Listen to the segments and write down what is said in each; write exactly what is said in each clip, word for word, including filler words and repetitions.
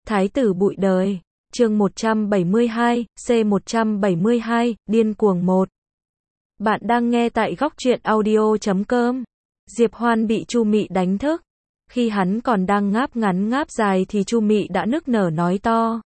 Thái tử bụi đời. Chương một trăm bảy mươi hai, C một trăm bảy mươi hai, điên cuồng một. Bạn đang nghe tại góc truyện audio chấm com. Diệp Hoan bị Chu Mị đánh thức. Khi hắn còn đang ngáp ngắn ngáp dài thì Chu Mị đã nức nở nói to.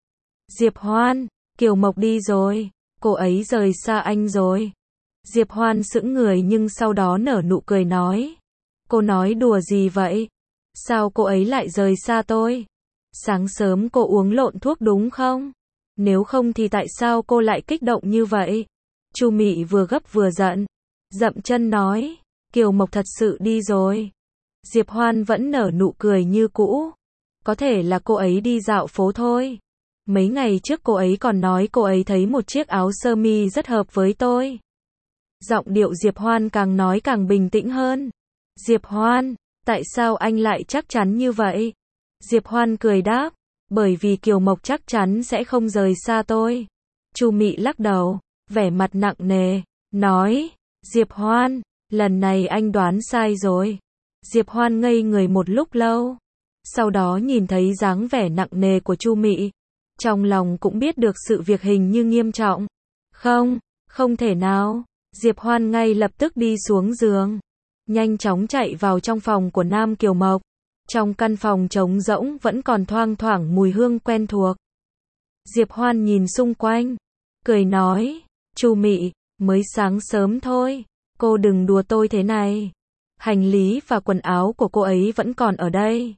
Diệp Hoan, Kiều Mộc đi rồi, cô ấy rời xa anh rồi. Diệp Hoan sững người nhưng sau đó nở nụ cười nói. Cô nói đùa gì vậy? Sao cô ấy lại rời xa tôi? Sáng sớm cô uống lộn thuốc đúng không? Nếu không thì tại sao cô lại kích động như vậy? Chu Mị vừa gấp vừa giận, dậm chân nói, Kiều Mộc thật sự đi rồi. Diệp Hoan vẫn nở nụ cười như cũ. Có thể là cô ấy đi dạo phố thôi. Mấy ngày trước cô ấy còn nói cô ấy thấy một chiếc áo sơ mi rất hợp với tôi. Giọng điệu Diệp Hoan càng nói càng bình tĩnh hơn. Diệp Hoan, tại sao anh lại chắc chắn như vậy? Diệp Hoan cười đáp, bởi vì Kiều Mộc chắc chắn sẽ không rời xa tôi. Chu Mị lắc đầu, vẻ mặt nặng nề, nói, Diệp Hoan, lần này anh đoán sai rồi. Diệp Hoan ngây người một lúc lâu, sau đó nhìn thấy dáng vẻ nặng nề của Chu Mị, trong lòng cũng biết được sự việc hình như nghiêm trọng. Không, không thể nào. Diệp Hoan ngay lập tức đi xuống giường, nhanh chóng chạy vào trong phòng của Nam Kiều Mộc. Trong căn phòng trống rỗng vẫn còn thoang thoảng mùi hương quen thuộc. Diệp Hoan nhìn xung quanh, cười nói, Chu Mị, mới sáng sớm thôi, cô đừng đùa tôi thế này. Hành lý và quần áo của cô ấy vẫn còn ở đây.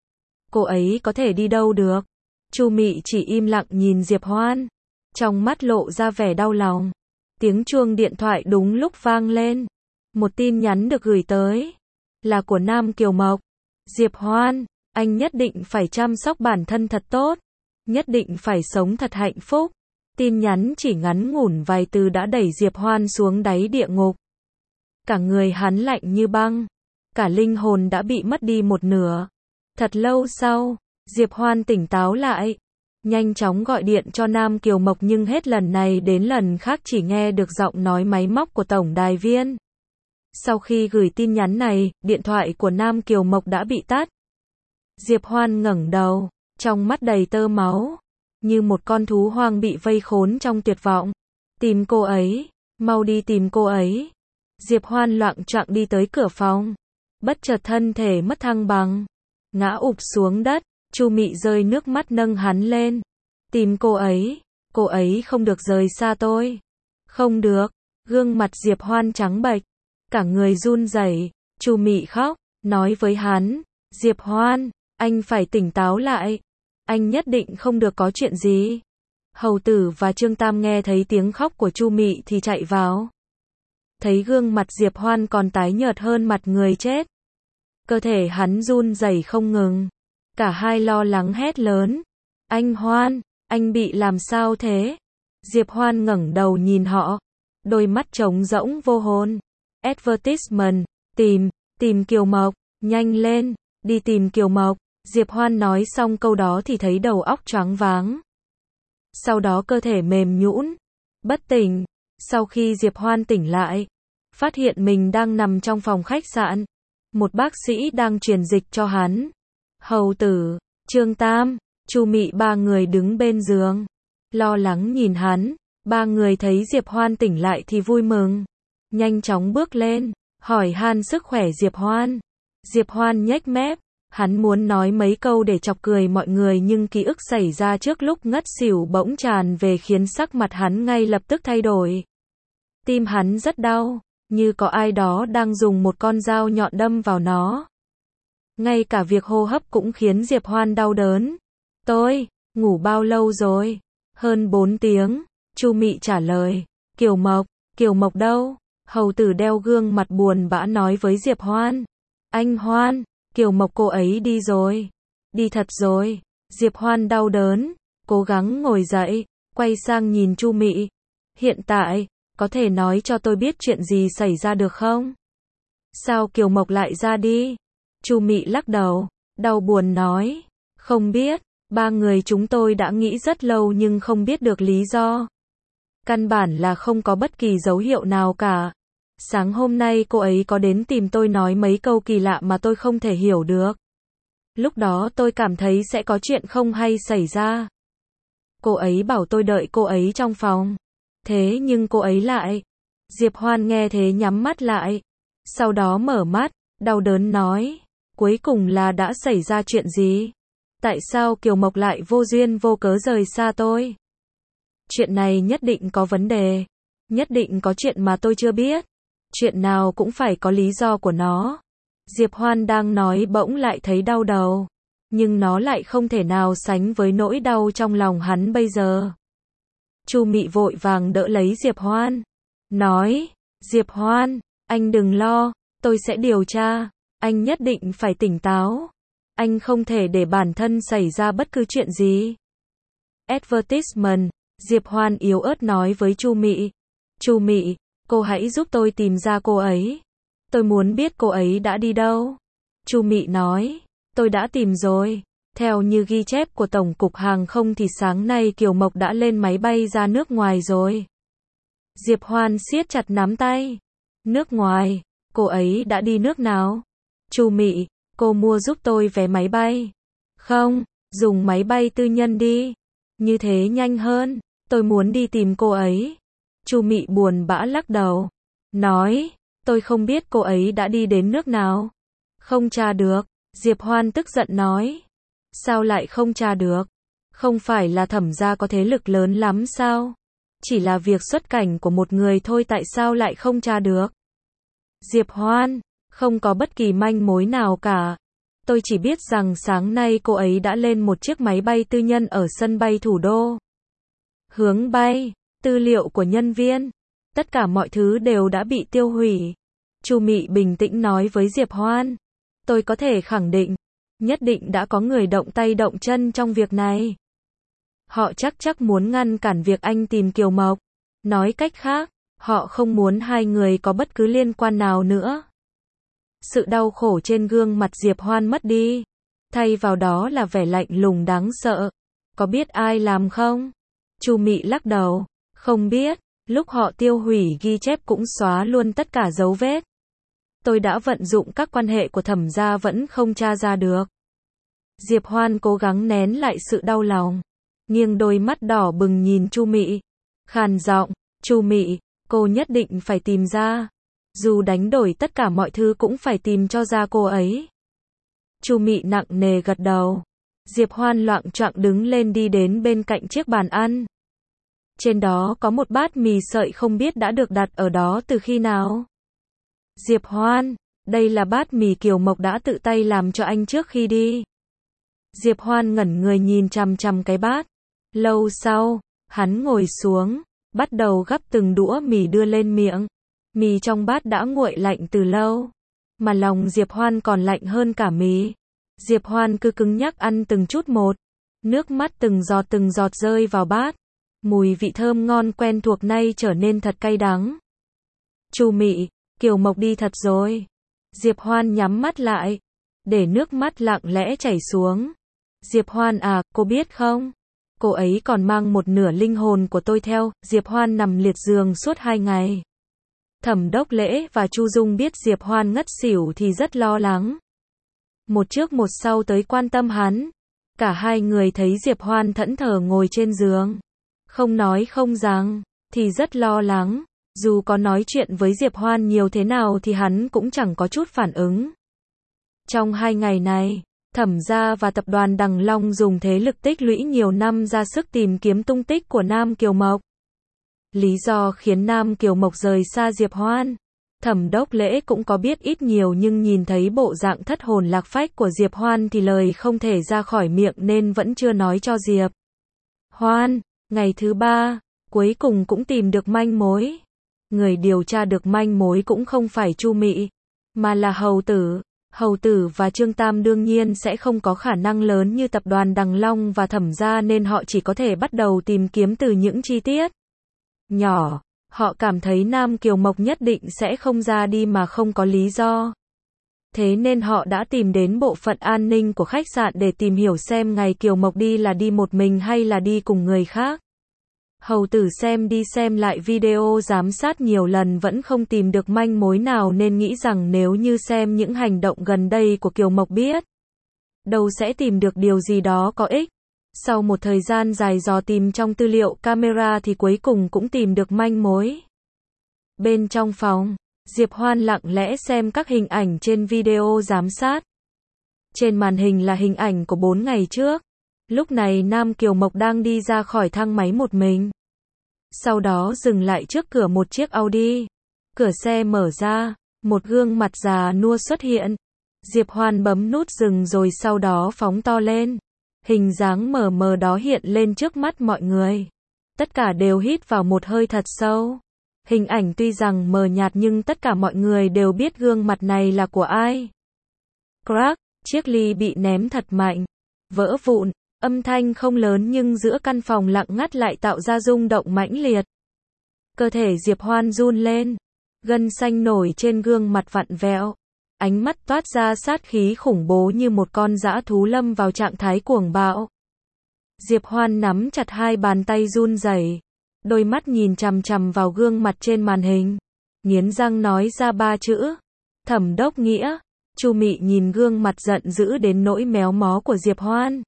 Cô ấy có thể đi đâu được? Chu Mị chỉ im lặng nhìn Diệp Hoan, trong mắt lộ ra vẻ đau lòng. Tiếng chuông điện thoại đúng lúc vang lên. Một tin nhắn được gửi tới, là của Nam Kiều Mộc. Diệp Hoan, anh nhất định phải chăm sóc bản thân thật tốt, nhất định phải sống thật hạnh phúc. Tin nhắn chỉ ngắn ngủn vài từ đã đẩy Diệp Hoan xuống đáy địa ngục. Cả người hắn lạnh như băng, cả linh hồn đã bị mất đi một nửa. Thật lâu sau, Diệp Hoan tỉnh táo lại, nhanh chóng gọi điện cho Nam Kiều Mộc nhưng hết lần này đến lần khác chỉ nghe được giọng nói máy móc của tổng đài viên. Sau khi gửi tin nhắn này, điện thoại của Nam Kiều Mộc đã bị tắt. Diệp Hoan ngẩng đầu, trong mắt đầy tơ máu, như một con thú hoang bị vây khốn trong tuyệt vọng. Tìm cô ấy, mau đi tìm cô ấy. Diệp Hoan loạng choạng đi tới cửa phòng, bất chợt thân thể mất thăng bằng, ngã ụp xuống đất. Chu Mị rơi nước mắt nâng hắn lên. Tìm cô ấy, cô ấy không được rời xa tôi. Không được. Gương mặt Diệp Hoan trắng bệch, cả người run rẩy. Chu Mị khóc, nói với hắn, Diệp Hoan, anh phải tỉnh táo lại. Anh nhất định không được có chuyện gì. Hầu Tử và Trương Tam nghe thấy tiếng khóc của Chu Mị thì chạy vào. Thấy gương mặt Diệp Hoan còn tái nhợt hơn mặt người chết. Cơ thể hắn run rẩy không ngừng. Cả hai lo lắng hét lớn. Anh Hoan, anh bị làm sao thế? Diệp Hoan ngẩng đầu nhìn họ. Đôi mắt trống rỗng vô hồn. Advertisement, tìm, tìm Kiều Mộc, nhanh lên, đi tìm Kiều Mộc. Diệp Hoan nói xong câu đó thì thấy đầu óc choáng váng. Sau đó cơ thể mềm nhũn, bất tỉnh. Sau khi Diệp Hoan tỉnh lại, phát hiện mình đang nằm trong phòng khách sạn. Một bác sĩ đang truyền dịch cho hắn. Hầu Tử, Trương Tam, Chu Mị ba người đứng bên giường, lo lắng nhìn hắn. Ba người thấy Diệp Hoan tỉnh lại thì vui mừng, nhanh chóng bước lên, hỏi han sức khỏe Diệp Hoan. Diệp Hoan nhếch mép, hắn muốn nói mấy câu để chọc cười mọi người nhưng ký ức xảy ra trước lúc ngất xỉu bỗng tràn về khiến sắc mặt hắn ngay lập tức thay đổi. Tim hắn rất đau, như có ai đó đang dùng một con dao nhọn đâm vào nó. Ngay cả việc hô hấp cũng khiến Diệp Hoan đau đớn. Tôi, ngủ bao lâu rồi? Hơn bốn tiếng, Chu Mị trả lời. Kiều Mộc, Kiều Mộc đâu? Hầu Tử đeo gương mặt buồn bã nói với Diệp Hoan. Anh Hoan, Kiều Mộc cô ấy đi rồi. Đi thật rồi. Diệp Hoan đau đớn, cố gắng ngồi dậy, quay sang nhìn Chu Mị. Hiện tại, có thể nói cho tôi biết chuyện gì xảy ra được không? Sao Kiều Mộc lại ra đi? Chu Mị lắc đầu, đau buồn nói, không biết, ba người chúng tôi đã nghĩ rất lâu nhưng không biết được lý do. Căn bản là không có bất kỳ dấu hiệu nào cả. Sáng hôm nay cô ấy có đến tìm tôi nói mấy câu kỳ lạ mà tôi không thể hiểu được. Lúc đó tôi cảm thấy sẽ có chuyện không hay xảy ra. Cô ấy bảo tôi đợi cô ấy trong phòng. Thế nhưng cô ấy lại. Diệp Hoan nghe thế nhắm mắt lại. Sau đó mở mắt, đau đớn nói. Cuối cùng là đã xảy ra chuyện gì? Tại sao Kiều Mộc lại vô duyên vô cớ rời xa tôi? Chuyện này nhất định có vấn đề. Nhất định có chuyện mà tôi chưa biết. Chuyện nào cũng phải có lý do của nó. Diệp Hoan đang nói bỗng lại thấy đau đầu. Nhưng nó lại không thể nào sánh với nỗi đau trong lòng hắn bây giờ. Chu Mị vội vàng đỡ lấy Diệp Hoan. Nói, Diệp Hoan, anh đừng lo, tôi sẽ điều tra. Anh nhất định phải tỉnh táo. Anh không thể để bản thân xảy ra bất cứ chuyện gì. Advertisement, Diệp Hoan yếu ớt nói với Chu Mị. Chu Mị, cô hãy giúp tôi tìm ra cô ấy. Tôi muốn biết cô ấy đã đi đâu. Chu Mị nói, tôi đã tìm rồi. Theo như ghi chép của Tổng cục Hàng không thì sáng nay Kiều Mộc đã lên máy bay ra nước ngoài rồi. Diệp Hoan siết chặt nắm tay. Nước ngoài, cô ấy đã đi nước nào? Chu Mị, cô mua giúp tôi vé máy bay. Không, dùng máy bay tư nhân đi. Như thế nhanh hơn, tôi muốn đi tìm cô ấy. Chu Mị buồn bã lắc đầu. Nói, tôi không biết cô ấy đã đi đến nước nào. Không tra được, Diệp Hoan tức giận nói. Sao lại không tra được? Không phải là Thẩm gia có thế lực lớn lắm sao? Chỉ là việc xuất cảnh của một người thôi, tại sao lại không tra được? Diệp Hoan, không có bất kỳ manh mối nào cả. Tôi chỉ biết rằng sáng nay cô ấy đã lên một chiếc máy bay tư nhân ở sân bay thủ đô. Hướng bay, tư liệu của nhân viên, tất cả mọi thứ đều đã bị tiêu hủy. Chu Mị bình tĩnh nói với Diệp Hoan. Tôi có thể khẳng định, nhất định đã có người động tay động chân trong việc này. Họ chắc chắc muốn ngăn cản việc anh tìm Kiều Mộc. Nói cách khác, họ không muốn hai người có bất cứ liên quan nào nữa. Sự đau khổ trên gương mặt Diệp Hoan mất đi. Thay vào đó là vẻ lạnh lùng đáng sợ. Có biết ai làm không? Chu Mị lắc đầu. Không biết, lúc họ tiêu hủy ghi chép cũng xóa luôn tất cả dấu vết. Tôi đã vận dụng các quan hệ của Thẩm gia vẫn không tra ra được. Diệp Hoan cố gắng nén lại sự đau lòng. Nghiêng đôi mắt đỏ bừng nhìn Chu Mị. Khàn giọng, Chu Mị, cô nhất định phải tìm ra. Dù đánh đổi tất cả mọi thứ cũng phải tìm cho ra cô ấy. Chu Mị nặng nề gật đầu. Diệp Hoan loạng choạng đứng lên đi đến bên cạnh chiếc bàn ăn. Trên đó có một bát mì sợi không biết đã được đặt ở đó từ khi nào. Diệp Hoan, đây là bát mì Kiều Mộc đã tự tay làm cho anh trước khi đi. Diệp Hoan ngẩn người nhìn chằm chằm cái bát. Lâu sau, hắn ngồi xuống, bắt đầu gắp từng đũa mì đưa lên miệng. Mì trong bát đã nguội lạnh từ lâu, mà lòng Diệp Hoan còn lạnh hơn cả mì. Diệp Hoan cứ cứng nhắc ăn từng chút một, nước mắt từng giọt từng giọt rơi vào bát. Mùi vị thơm ngon quen thuộc nay trở nên thật cay đắng. Chu Mị, Kiều Mộc đi thật rồi. Diệp Hoan nhắm mắt lại, để nước mắt lặng lẽ chảy xuống. Diệp Hoan à, cô biết không? Cô ấy còn mang một nửa linh hồn của tôi theo. Diệp Hoan nằm liệt giường suốt hai ngày. Thẩm Đốc Lễ và Chu Dung biết Diệp Hoan ngất xỉu thì rất lo lắng. Một trước một sau tới quan tâm hắn. Cả hai người thấy Diệp Hoan thẫn thờ ngồi trên giường. Không nói không rằng, thì rất lo lắng. Dù có nói chuyện với Diệp Hoan nhiều thế nào thì hắn cũng chẳng có chút phản ứng. Trong hai ngày này, Thẩm gia và tập đoàn Đằng Long dùng thế lực tích lũy nhiều năm ra sức tìm kiếm tung tích của Nam Kiều Mộc. Lý do khiến Nam Kiều Mộc rời xa Diệp Hoan, Thẩm Đốc Lễ cũng có biết ít nhiều, nhưng nhìn thấy bộ dạng thất hồn lạc phách của Diệp Hoan thì lời không thể ra khỏi miệng nên vẫn chưa nói cho Diệp Hoan. Ngày thứ ba, cuối cùng cũng tìm được manh mối. Người điều tra được manh mối cũng không phải Chu Mị, mà là Hầu Tử. Hầu Tử và Trương Tam đương nhiên sẽ không có khả năng lớn như tập đoàn Đằng Long và Thẩm gia, nên họ chỉ có thể bắt đầu tìm kiếm từ những chi tiết nhỏ. Họ cảm thấy Nam Kiều Mộc nhất định sẽ không ra đi mà không có lý do. Thế nên họ đã tìm đến bộ phận an ninh của khách sạn để tìm hiểu xem ngày Kiều Mộc đi là đi một mình hay là đi cùng người khác. Hầu Tử xem đi xem lại video giám sát nhiều lần vẫn không tìm được manh mối nào, nên nghĩ rằng nếu như xem những hành động gần đây của Kiều Mộc biết đâu sẽ tìm được điều gì đó có ích. Sau một thời gian dài dò tìm trong tư liệu camera thì cuối cùng cũng tìm được manh mối. Bên trong phòng, Diệp Hoan lặng lẽ xem các hình ảnh trên video giám sát. Trên màn hình là hình ảnh của bốn ngày trước. Lúc này Nam Kiều Mộc đang đi ra khỏi thang máy một mình. Sau đó dừng lại trước cửa một chiếc Audi. Cửa xe mở ra, một gương mặt già nua xuất hiện. Diệp Hoan bấm nút dừng rồi sau đó phóng to lên. Hình dáng mờ mờ đó hiện lên trước mắt mọi người. Tất cả đều hít vào một hơi thật sâu. Hình ảnh tuy rằng mờ nhạt nhưng tất cả mọi người đều biết gương mặt này là của ai. Crack, chiếc ly bị ném thật mạnh. Vỡ vụn, âm thanh không lớn nhưng giữa căn phòng lặng ngắt lại tạo ra rung động mãnh liệt. Cơ thể Diệp Hoan run lên. Gân xanh nổi trên gương mặt vặn vẹo. Ánh mắt toát ra sát khí khủng bố như một con dã thú lâm vào trạng thái cuồng bạo. Diệp Hoan nắm chặt hai bàn tay run rẩy, đôi mắt nhìn chằm chằm vào gương mặt trên màn hình, nghiến răng nói ra ba chữ: Thẩm Đốc Nghĩa. Chu Mị nhìn gương mặt giận dữ đến nỗi méo mó của Diệp Hoan.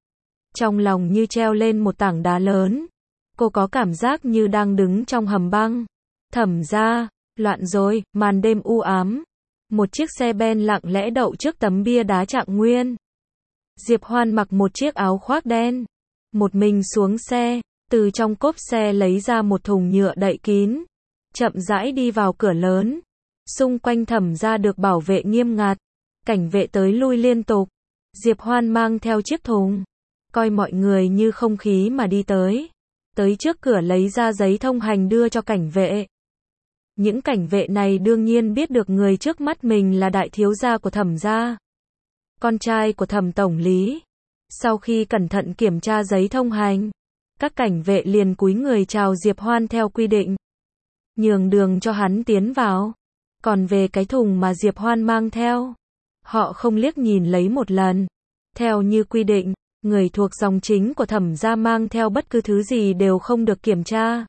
Trong lòng như treo lên một tảng đá lớn. Cô có cảm giác như đang đứng trong hầm băng. Thẩm gia, loạn rồi, màn đêm u ám. Một chiếc xe ben lặng lẽ đậu trước tấm bia đá Trạng Nguyên. Diệp Hoan mặc một chiếc áo khoác đen. Một mình xuống xe, từ trong cốp xe lấy ra một thùng nhựa đậy kín. Chậm rãi đi vào cửa lớn. Xung quanh Thẩm gia được bảo vệ nghiêm ngặt. Cảnh vệ tới lui liên tục. Diệp Hoan mang theo chiếc thùng. Coi mọi người như không khí mà đi tới. Tới trước cửa lấy ra giấy thông hành đưa cho cảnh vệ. Những cảnh vệ này đương nhiên biết được người trước mắt mình là đại thiếu gia của Thẩm gia. Con trai của Thẩm tổng lý. Sau khi cẩn thận kiểm tra giấy thông hành, các cảnh vệ liền cúi người chào Diệp Hoan theo quy định. Nhường đường cho hắn tiến vào. Còn về cái thùng mà Diệp Hoan mang theo, họ không liếc nhìn lấy một lần. Theo như quy định, người thuộc dòng chính của Thẩm gia mang theo bất cứ thứ gì đều không được kiểm tra.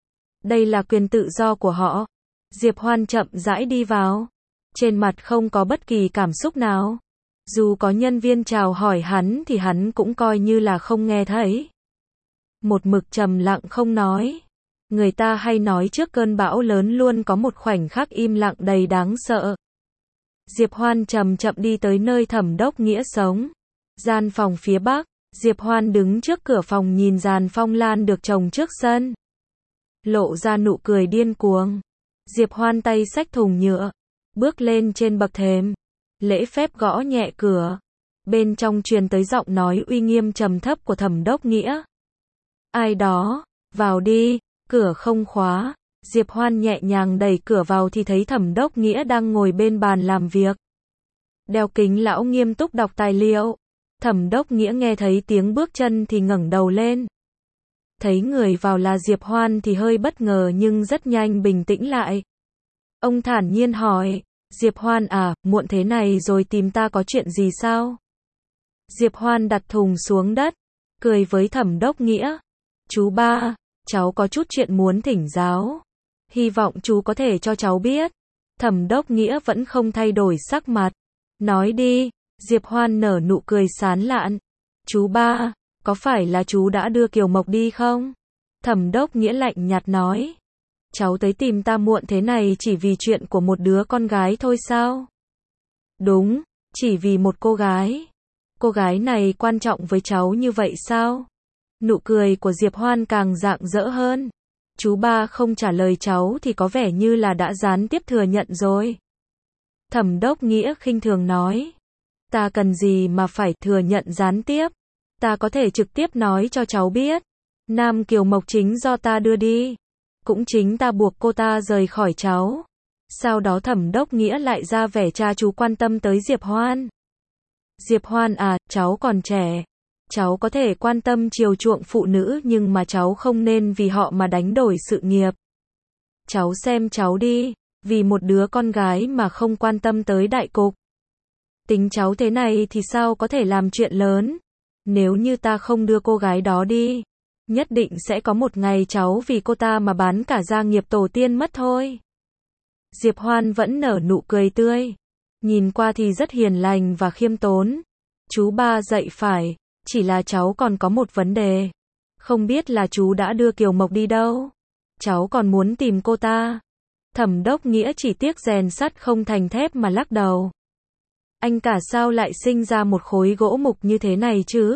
Đây là quyền tự do của họ. Diệp Hoan chậm rãi đi vào. Trên mặt không có bất kỳ cảm xúc nào. Dù có nhân viên chào hỏi hắn thì hắn cũng coi như là không nghe thấy. Một mực trầm lặng không nói. Người ta hay nói trước cơn bão lớn luôn có một khoảnh khắc im lặng đầy đáng sợ. Diệp Hoan chậm chậm đi tới nơi Thẩm Đốc Nghĩa sống. Gian phòng phía bắc. Diệp Hoan đứng trước cửa phòng nhìn dàn phong lan được trồng trước sân. Lộ ra nụ cười điên cuồng. Diệp Hoan tay xách thùng nhựa. Bước lên trên bậc thềm. Lễ phép gõ nhẹ cửa. Bên trong truyền tới giọng nói uy nghiêm trầm thấp của Thẩm Đốc Nghĩa. Ai đó, vào đi. Cửa không khóa. Diệp Hoan nhẹ nhàng đẩy cửa vào thì thấy Thẩm Đốc Nghĩa đang ngồi bên bàn làm việc. Đeo kính lão nghiêm túc đọc tài liệu. Thẩm Đốc Nghĩa nghe thấy tiếng bước chân thì ngẩng đầu lên. Thấy người vào là Diệp Hoan thì hơi bất ngờ nhưng rất nhanh bình tĩnh lại. Ông thản nhiên hỏi, Diệp Hoan à, muộn thế này rồi tìm ta có chuyện gì sao? Diệp Hoan đặt thùng xuống đất, cười với Thẩm Đốc Nghĩa. Chú ba, cháu có chút chuyện muốn thỉnh giáo. Hy vọng chú có thể cho cháu biết. Thẩm Đốc Nghĩa vẫn không thay đổi sắc mặt. Nói đi. Diệp Hoan nở nụ cười sán lạn. Chú ba, có phải là chú đã đưa Kiều Mộc đi không? Thẩm Đốc Nghĩa lạnh nhạt nói. Cháu tới tìm ta muộn thế này chỉ vì chuyện của một đứa con gái thôi sao? Đúng, chỉ vì một cô gái. Cô gái này quan trọng với cháu như vậy sao? Nụ cười của Diệp Hoan càng rạng rỡ hơn. Chú ba không trả lời cháu thì có vẻ như là đã gián tiếp thừa nhận rồi. Thẩm Đốc Nghĩa khinh thường nói. Ta cần gì mà phải thừa nhận gián tiếp? Ta có thể trực tiếp nói cho cháu biết. Nam Kiều Mộc chính do ta đưa đi. Cũng chính ta buộc cô ta rời khỏi cháu. Sau đó Thẩm Đốc Nghĩa lại ra vẻ cha chú quan tâm tới Diệp Hoan. Diệp Hoan à, cháu còn trẻ. Cháu có thể quan tâm chiều chuộng phụ nữ nhưng mà cháu không nên vì họ mà đánh đổi sự nghiệp. Cháu xem cháu đi, vì một đứa con gái mà không quan tâm tới đại cục. Tính cháu thế này thì sao có thể làm chuyện lớn. Nếu như ta không đưa cô gái đó đi, nhất định sẽ có một ngày cháu vì cô ta mà bán cả gia nghiệp tổ tiên mất thôi. Diệp Hoan vẫn nở nụ cười tươi. Nhìn qua thì rất hiền lành và khiêm tốn. Chú ba dậy phải, chỉ là cháu còn có một vấn đề. Không biết là chú đã đưa Kiều Mộc đi đâu? Cháu còn muốn tìm cô ta. Thẩm Đốc Nghĩa chỉ tiếc rèn sắt không thành thép mà lắc đầu. Anh cả sao lại sinh ra một khối gỗ mục như thế này chứ?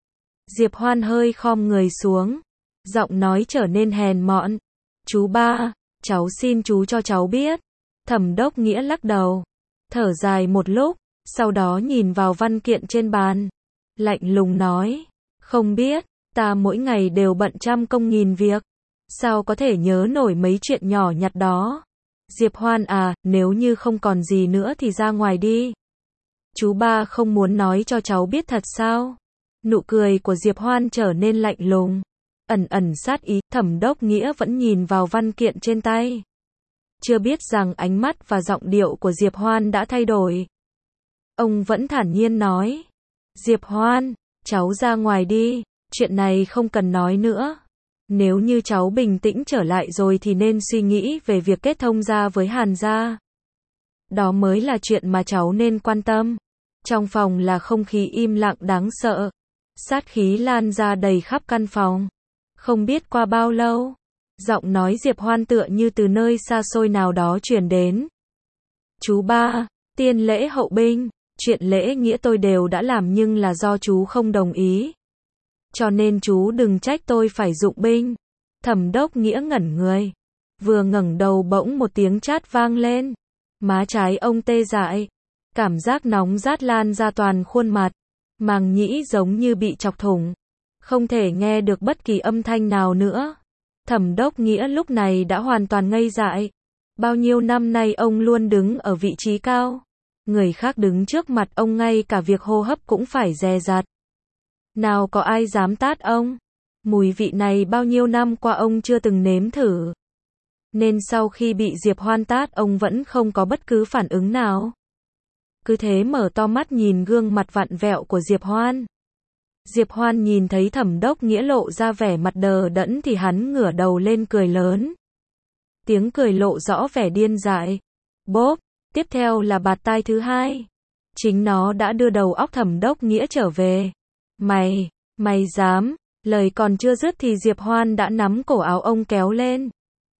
Diệp Hoan hơi khom người xuống, giọng nói trở nên hèn mọn. Chú ba, cháu xin chú cho cháu biết. Thẩm Đốc Nghĩa lắc đầu, thở dài một lúc, sau đó nhìn vào văn kiện trên bàn, lạnh lùng nói, không biết, ta mỗi ngày đều bận trăm công nghìn việc, sao có thể nhớ nổi mấy chuyện nhỏ nhặt đó. Diệp Hoan à, nếu như không còn gì nữa thì ra ngoài đi. Chú ba không muốn nói cho cháu biết thật sao? Nụ cười của Diệp Hoan trở nên lạnh lùng, ẩn ẩn sát ý. Thẩm Đốc Nghĩa vẫn nhìn vào văn kiện trên tay, chưa biết rằng ánh mắt và giọng điệu của Diệp Hoan đã thay đổi. Ông vẫn thản nhiên nói, Diệp Hoan, cháu ra ngoài đi, chuyện này không cần nói nữa. Nếu như cháu bình tĩnh trở lại rồi thì nên suy nghĩ về việc kết thông gia với Hàn gia. Đó mới là chuyện mà cháu nên quan tâm. Trong phòng là không khí im lặng đáng sợ, sát khí lan ra đầy khắp căn phòng. Không biết qua bao lâu, giọng nói Diệp Hoan tựa như từ nơi xa xôi nào đó truyền đến. Chú ba, tiên lễ hậu binh, chuyện lễ nghĩa tôi đều đã làm nhưng là do chú không đồng ý. Cho nên chú đừng trách tôi phải dụng binh. Thẩm Đốc Nghĩa ngẩn người, vừa ngẩng đầu bỗng một tiếng chát vang lên. Má trái ông tê dại, cảm giác nóng rát lan ra toàn khuôn mặt, màng nhĩ giống như bị chọc thủng, không thể nghe được bất kỳ âm thanh nào nữa. Thẩm Đốc Nghĩa lúc này đã hoàn toàn ngây dại. Bao nhiêu năm nay ông luôn đứng ở vị trí cao, người khác đứng trước mặt ông ngay cả việc hô hấp cũng phải dè dặt. Nào có ai dám tát ông? Mùi vị này bao nhiêu năm qua ông chưa từng nếm thử. Nên sau khi bị Diệp Hoan tát ông vẫn không có bất cứ phản ứng nào. Cứ thế mở to mắt nhìn gương mặt vặn vẹo của Diệp Hoan. Diệp Hoan nhìn thấy Thẩm Đốc Nghĩa lộ ra vẻ mặt đờ đẫn thì hắn ngửa đầu lên cười lớn. Tiếng cười lộ rõ vẻ điên dại. Bốp, tiếp theo là bạt tai thứ hai. Chính nó đã đưa đầu óc Thẩm Đốc Nghĩa trở về. Mày, mày dám, lời còn chưa dứt thì Diệp Hoan đã nắm cổ áo ông kéo lên.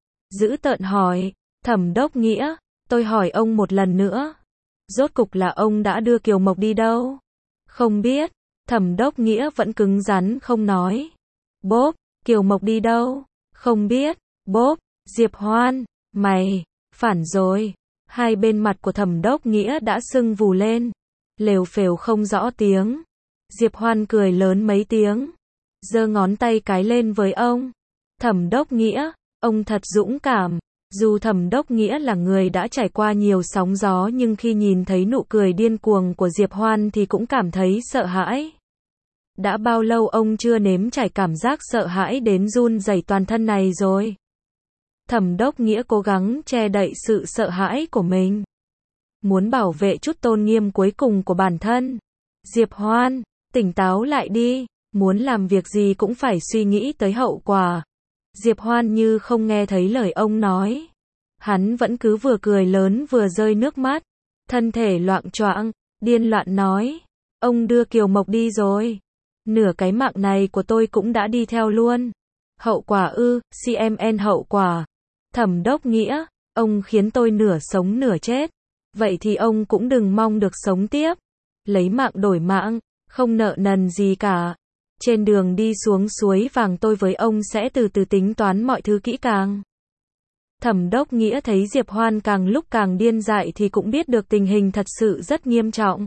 Dữ tợn hỏi, Thẩm Đốc Nghĩa, tôi hỏi ông một lần nữa. Rốt cục là ông đã đưa Kiều Mộc đi đâu? Không biết, Thẩm Đốc Nghĩa vẫn cứng rắn không nói. Bốp, Kiều Mộc đi đâu? Không biết, bốp, Diệp Hoan, mày, phản rồi. Hai bên mặt của Thẩm Đốc Nghĩa đã sưng vù lên, lều phều không rõ tiếng. Diệp Hoan cười lớn mấy tiếng, giơ ngón tay cái lên với ông. Thẩm Đốc Nghĩa, ông thật dũng cảm. Dù Thẩm Đốc Nghĩa là người đã trải qua nhiều sóng gió nhưng khi nhìn thấy nụ cười điên cuồng của Diệp Hoan thì cũng cảm thấy sợ hãi. Đã bao lâu ông chưa nếm trải cảm giác sợ hãi đến run rẩy toàn thân này rồi. Thẩm Đốc Nghĩa cố gắng che đậy sự sợ hãi của mình, muốn bảo vệ chút tôn nghiêm cuối cùng của bản thân. Diệp Hoan, tỉnh táo lại đi, muốn làm việc gì cũng phải suy nghĩ tới hậu quả. Diệp Hoan như không nghe thấy lời ông nói. Hắn vẫn cứ vừa cười lớn vừa rơi nước mắt, thân thể loạng choạng, điên loạn nói. Ông đưa Kiều Mộc đi rồi. Nửa cái mạng này của tôi cũng đã đi theo luôn. Hậu quả ư, xê em en hậu quả. Thẩm Đốc Nghĩa, ông khiến tôi nửa sống nửa chết. Vậy thì ông cũng đừng mong được sống tiếp. Lấy mạng đổi mạng, không nợ nần gì cả. Trên đường đi xuống suối vàng tôi với ông sẽ từ từ tính toán mọi thứ kỹ càng. Thẩm Đốc Nghĩa thấy Diệp Hoan càng lúc càng điên dại thì cũng biết được tình hình thật sự rất nghiêm trọng.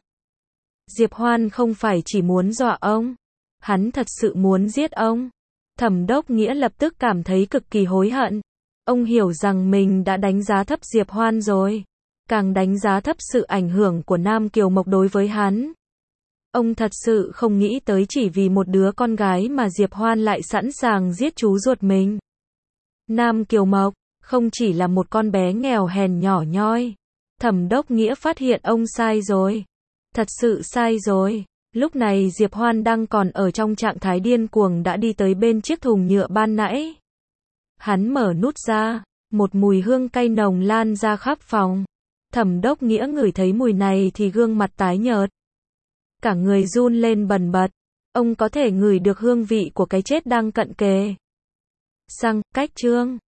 Diệp Hoan không phải chỉ muốn dọa ông, hắn thật sự muốn giết ông. Thẩm Đốc Nghĩa lập tức cảm thấy cực kỳ hối hận. Ông hiểu rằng mình đã đánh giá thấp Diệp Hoan rồi, càng đánh giá thấp sự ảnh hưởng của Nam Kiều Mộc đối với hắn. Ông thật sự không nghĩ tới chỉ vì một đứa con gái mà Diệp Hoan lại sẵn sàng giết chú ruột mình. Nam Kiều Mộc không chỉ là một con bé nghèo hèn nhỏ nhoi. Thẩm Đốc Nghĩa phát hiện ông sai rồi. Thật sự sai rồi. Lúc này Diệp Hoan đang còn ở trong trạng thái điên cuồng đã đi tới bên chiếc thùng nhựa ban nãy. Hắn mở nút ra, một mùi hương cay nồng lan ra khắp phòng. Thẩm Đốc Nghĩa ngửi thấy mùi này thì gương mặt tái nhợt. cả người run lên bần bật. Ông có thể ngửi được hương vị của cái chết đang cận kề. Sang, cách chương